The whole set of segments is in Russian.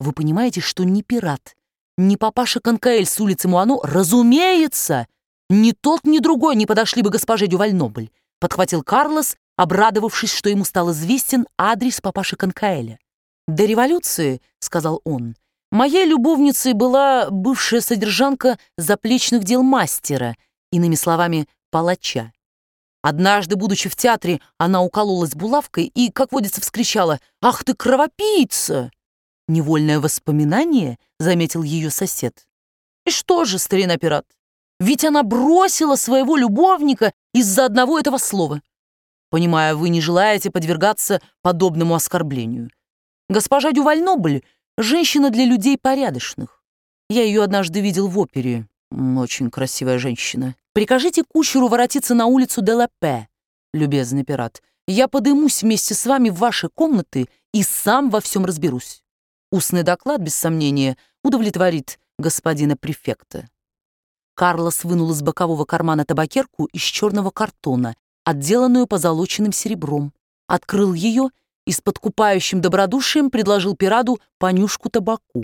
Вы понимаете, что ни пират, ни папаша Конкаэль с улицы Муано, разумеется, ни тот, ни другой не подошли бы госпоже Дюваль-Нобль, подхватил Карлос, обрадовавшись, что ему стал известен адрес папаши Конкаэля. «До революции, — сказал он, — моей любовницей была бывшая содержанка заплечных дел мастера, иными словами, палача. Однажды, будучи в театре, она укололась булавкой и, как водится, вскричала: «Ах ты, кровопийца!» «Невольное воспоминание», — заметил ее сосед. «И что же, старина пират, ведь она бросила своего любовника из-за одного этого слова. Понимаю, вы не желаете подвергаться подобному оскорблению. Госпожа Дюваль-Нобль — женщина для людей порядочных. Я ее однажды видел в опере. Очень красивая женщина. Прикажите кучеру воротиться на улицу де ла Пе, любезный пират. Я подымусь вместе с вами в ваши комнаты и сам во всем разберусь. Устный доклад, без сомнения, удовлетворит господина префекта». Карлос вынул из бокового кармана табакерку из черного картона, отделанную позолоченным серебром, открыл ее и с подкупающим добродушием предложил пирату понюшку табаку.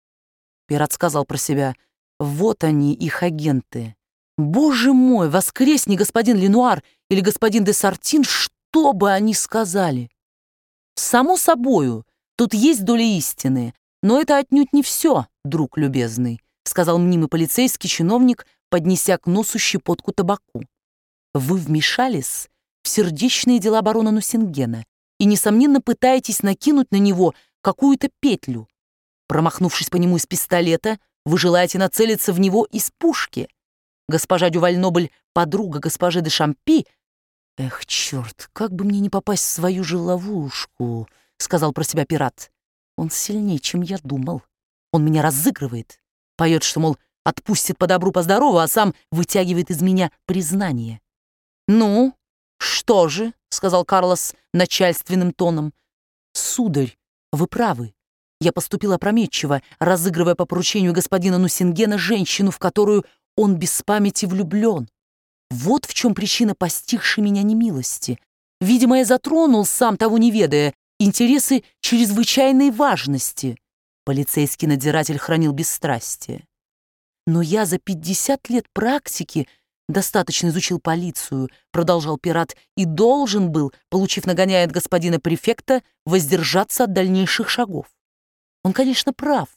Пират сказал про себя: «Вот они, их агенты. Боже мой, воскресни господин Ленуар или господин де Сартин, что бы они сказали?» «Само собою, тут есть доля истины, но это отнюдь не все, друг любезный», сказал мнимый полицейский чиновник, поднеся к носу щепотку табаку. «Вы вмешались в сердечные дела барона Нусингена и, несомненно, пытаетесь накинуть на него какую-то петлю. Промахнувшись по нему из пистолета, вы желаете нацелиться в него из пушки. Госпожа Дюваль-Нобль — подруга госпожи де Шампи». «Эх, черт, как бы мне не попасть в свою же ловушку», — сказал про себя пират. «Он сильнее, чем я думал. Он меня разыгрывает. Поет, что, мол, отпустит по добру, по здорову, а сам вытягивает из меня признание». «Ну, что же?» — сказал Карлос начальственным тоном. «Сударь, вы правы. Я поступил опрометчиво, разыгрывая по поручению господина Нусингена женщину, в которую он без памяти влюблен. Вот в чем причина постигшей меня немилости. Видимо, я затронул, сам того не ведая, интересы чрезвычайной важности». Полицейский надзиратель хранил бесстрастие. «Но я за 50 лет практики достаточно изучил полицию», продолжал пират, «и должен был, получив нагоняя от господина префекта, воздержаться от дальнейших шагов. Он, конечно, прав.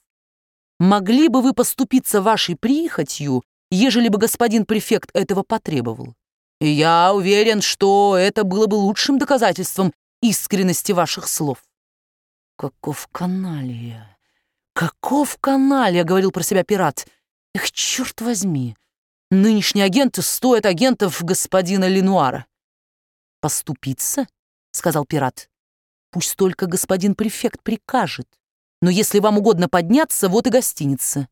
Могли бы вы поступиться вашей прихотью, ежели бы господин префект этого потребовал. И я уверен, что это было бы лучшим доказательством искренности ваших слов». «Каков каналья! Каков каналья!» — говорил про себя пират. «Эх, черт возьми! Нынешние агенты стоят агентов господина Ленуара». «Поступиться?» — сказал пират. «Пусть только господин префект прикажет. Но если вам угодно подняться, вот и гостиница».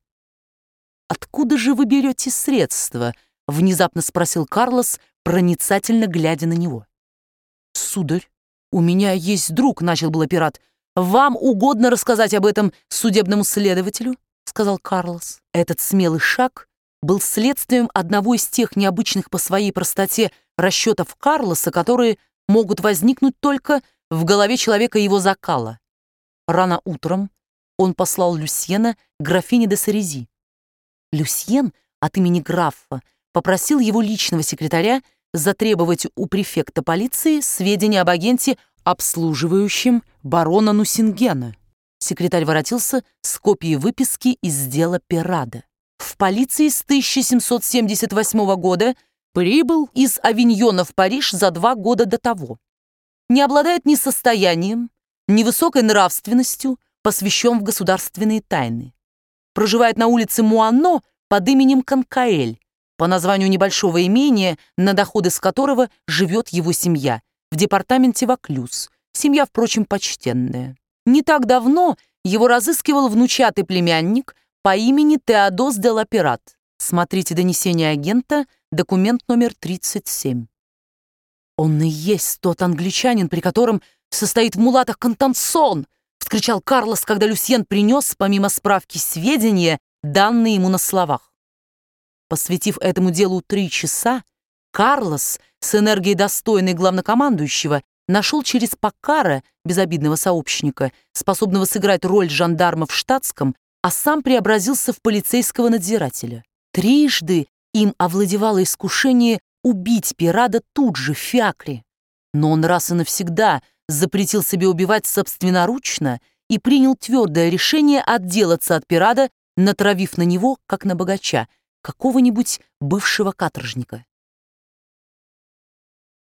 «Откуда же вы берете средства?» — внезапно спросил Карлос, проницательно глядя на него. «Сударь, у меня есть друг», — начал было пират. «Вам угодно рассказать об этом судебному следователю?» — сказал Карлос. Этот смелый шаг был следствием одного из тех необычных по своей простоте расчетов Карлоса, которые могут возникнуть только в голове человека его закала. Рано утром он послал Люсьена к графине де Сарези. Люсьен от имени графа попросил его личного секретаря затребовать у префекта полиции сведения об агенте, обслуживающем барона Нусингена. Секретарь воротился с копией выписки из дела Пирада. В полиции с 1778 года прибыл из Авиньона в Париж за 2 года до того. Не обладает ни состоянием, ни высокой нравственностью, посвящен в государственные тайны. Проживает на улице Муано под именем Конкаэль, по названию небольшого имения, на доходы с которого живет его семья, в департаменте Ваклюз. Семья, впрочем, почтенная. Не так давно его разыскивал внучатый племянник по имени Теодос де ла Пират. Смотрите донесение агента, документ номер 37. «Он и есть тот англичанин, при котором состоит в мулатах Контансон!» — вскричал Карлос, когда Люсьен принес, помимо справки, сведения, данные ему на словах. Посвятив этому делу 3 часа, Карлос, с энергией достойной главнокомандующего, нашел через Паккара, безобидного сообщника, способного сыграть роль жандарма в штатском, а сам преобразился в полицейского надзирателя. Трижды им овладевало искушение убить Пирада тут же, в фиакре. Но он раз и навсегда запретил себе убивать собственноручно и принял твердое решение отделаться от Пирада, натравив на него, как на богача, какого-нибудь бывшего каторжника.